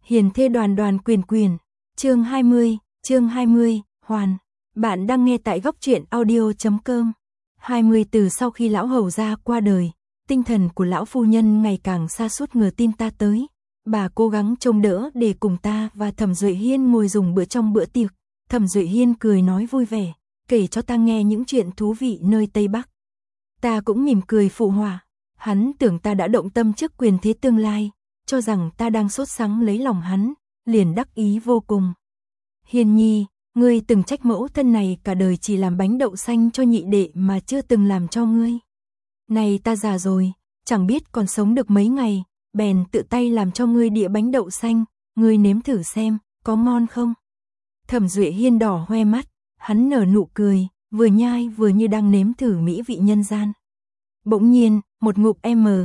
Hiền thê đoàn đoàn quyền quyền, chương 20, hoàn. Bạn đang nghe tại góc truyện audio.com. 20 từ sau khi lão hầu gia qua đời, tinh thần của lão phu nhân ngày càng sa sút ngờ tin ta tới. Bà cố gắng trông đỡ để cùng ta và Thẩm Duệ Hiên ngồi dùng bữa trong bữa tiệc. Thẩm Duệ Hiên cười nói vui vẻ, kể cho ta nghe những chuyện thú vị nơi Tây Bắc. Ta cũng mỉm cười phụ họa. Hắn tưởng ta đã động tâm trước quyền thế tương lai, cho rằng ta đang sốt sắng lấy lòng hắn, liền đắc ý vô cùng. Hiên nhi, ngươi từng trách mẫu thân này cả đời chỉ làm bánh đậu xanh cho nhị đệ mà chưa từng làm cho ngươi. Này ta già rồi, chẳng biết còn sống được mấy ngày, bèn tự tay làm cho ngươi đĩa bánh đậu xanh, ngươi nếm thử xem, có ngon không? Thẩm Duệ Hiên đỏ hoe mắt, hắn nở nụ cười, vừa nhai vừa như đang nếm thử mỹ vị nhân gian. Bỗng nhiên, một ngụm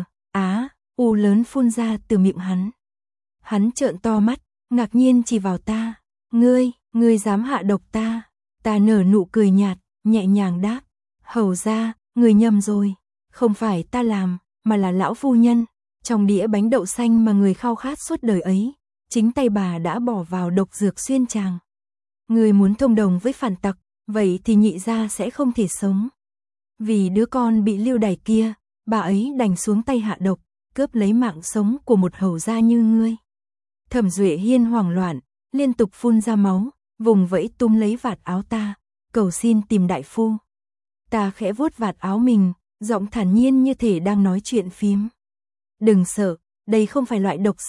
u lớn phun ra từ miệng hắn. Hắn trợn to mắt, ngạc nhiên chỉ vào ta. Ngươi dám hạ độc ta? Ta nở nụ cười nhạt, nhẹ nhàng đáp. Hầu ra, ngươi nhầm rồi. Không phải ta làm, mà là lão phu nhân. Trong đĩa bánh đậu xanh mà người khao khát suốt đời ấy, chính tay bà đã bỏ vào độc dược xuyên tràng. Ngươi muốn thông đồng với phản tặc, vậy thì nhị gia sẽ không thể sống. Vì đứa con bị lưu đày kia, bà ấy đành xuống tay hạ độc, cướp lấy mạng sống của một hầu gia như ngươi. Thẩm Duệ Hiên hoảng loạn, liên tục phun ra máu, vùng vẫy túm lấy vạt áo ta, cầu xin tìm đại phu. Ta khẽ vuốt vạt áo mình, giọng thản nhiên như thể đang nói chuyện phiếm. Đừng sợ, đây không phải loại độc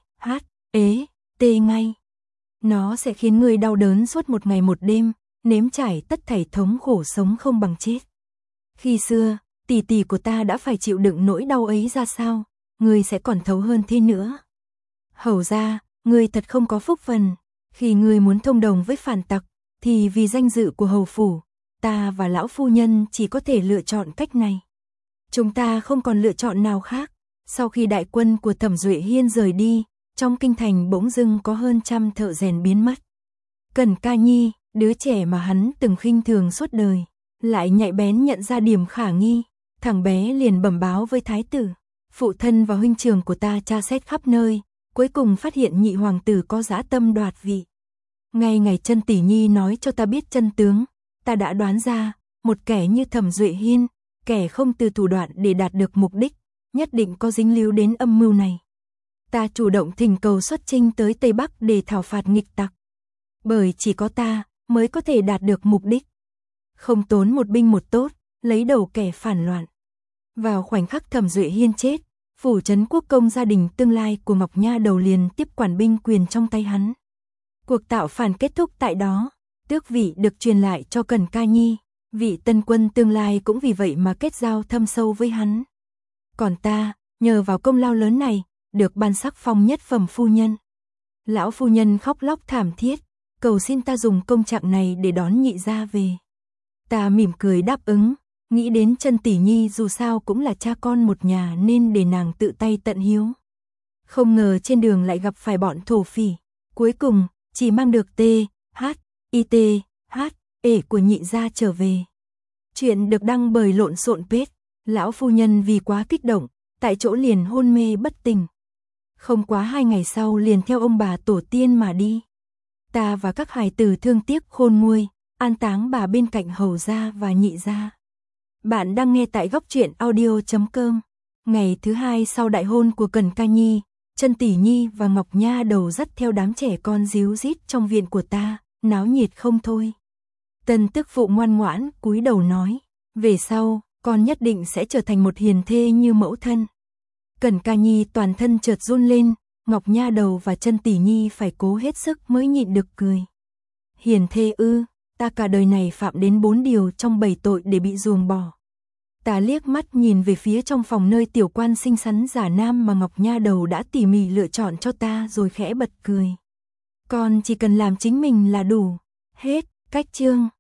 C.H.E.T ngay. Nó sẽ khiến ngươi đau đớn suốt một ngày một đêm, nếm trải tất thảy thống khổ sống không bằng chết. Khi xưa, tỷ tỷ của ta đã phải chịu đựng nỗi đau ấy ra sao, ngươi sẽ còn thấu hơn thế nữa. Hầu ra, ngươi thật không có phúc phần, khi ngươi muốn thông đồng với phản tặc, thì vì danh dự của hầu phủ, ta và lão phu nhân chỉ có thể lựa chọn cách này. Chúng ta không còn lựa chọn nào khác. Sau khi đại quân của Thẩm Duệ Hiên rời đi, trong kinh thành bỗng dưng có hơn 100 thợ rèn biến mất. Cẩn Ca Nhi, đứa trẻ mà hắn từng khinh thường suốt đời, lại nhạy bén nhận ra điểm khả nghi, thằng bé liền bẩm báo với thái tử. Phụ thân và huynh trưởng của ta tra xét khắp nơi, cuối cùng phát hiện nhị hoàng tử có dã tâm đoạt vị. Ngay ngày Chân tỷ nhi nói cho ta biết chân tướng, ta đã đoán ra, một kẻ như Thẩm Duệ Hiên, kẻ không từ thủ đoạn để đạt được mục đích, nhất định có dính líu đến âm mưu này. Ta chủ động thỉnh cầu xuất chinh tới Tây Bắc để thảo phạt nghịch tặc. Bởi chỉ có ta mới có thể đạt được mục đích. Không tốn một binh một tốt, lấy đầu kẻ phản loạn. Vào khoảnh khắc Thẩm Duệ Hiên chết, phủ trấn quốc công gia đình tương lai của Ngọc Nha Đầu liền tiếp quản binh quyền trong tay hắn. Cuộc tạo phản kết thúc tại đó, tước vị được truyền lại cho Cẩn Ca Nhi, vị tân quân tương lai cũng vì vậy mà kết giao thâm sâu với hắn. Còn ta, nhờ vào công lao lớn này, được ban sắc phong nhất phẩm phu nhân. Lão phu nhân khóc lóc thảm thiết, cầu xin ta dùng công trạng này để đón nhị gia về. Ta mỉm cười đáp ứng, nghĩ đến Chân tỷ nhi dù sao cũng là cha con một nhà nên để nàng tự tay tận hiếu. Không ngờ trên đường lại gặp phải bọn thổ phỉ, cuối cùng chỉ mang được T.H.I.T.H.E của nhị gia trở về. Chuyện được đăng bởi Lộn Xộn Page. Lão phu nhân vì quá kích động, tại chỗ liền hôn mê bất tỉnh. Không quá 2 ngày sau liền theo ông bà tổ tiên mà đi. Ta và các hài tử thương tiếc khôn nguôi, an táng bà bên cạnh hầu gia và nhị gia. Bạn đang nghe tại góc truyện audio.com. Ngày thứ 2 sau đại hôn của Cẩn Ca Nhi, Chân tỷ nhi và Ngọc Nha Đầu dắt theo đám trẻ con ríu rít trong viện của ta, náo nhiệt không thôi. Tân tức phụ ngoan ngoãn cúi đầu nói, về sau, con nhất định sẽ trở thành một hiền thê như mẫu thân. Cẩn Ca Nhi toàn thân chợt run lên, Ngọc Nha Đầu và Chân tỷ nhi phải cố hết sức mới nhịn được cười. Hiền thê ư, ta cả đời này phạm đến 4 điều trong 7 tội để bị ruồng bỏ. Ta liếc mắt nhìn về phía trong phòng nơi tiểu quan xinh xắn giả nam mà Ngọc Nha Đầu đã tỉ mỉ lựa chọn cho ta rồi khẽ bật cười. Con chỉ cần làm chính mình là đủ. Hết, cách chương.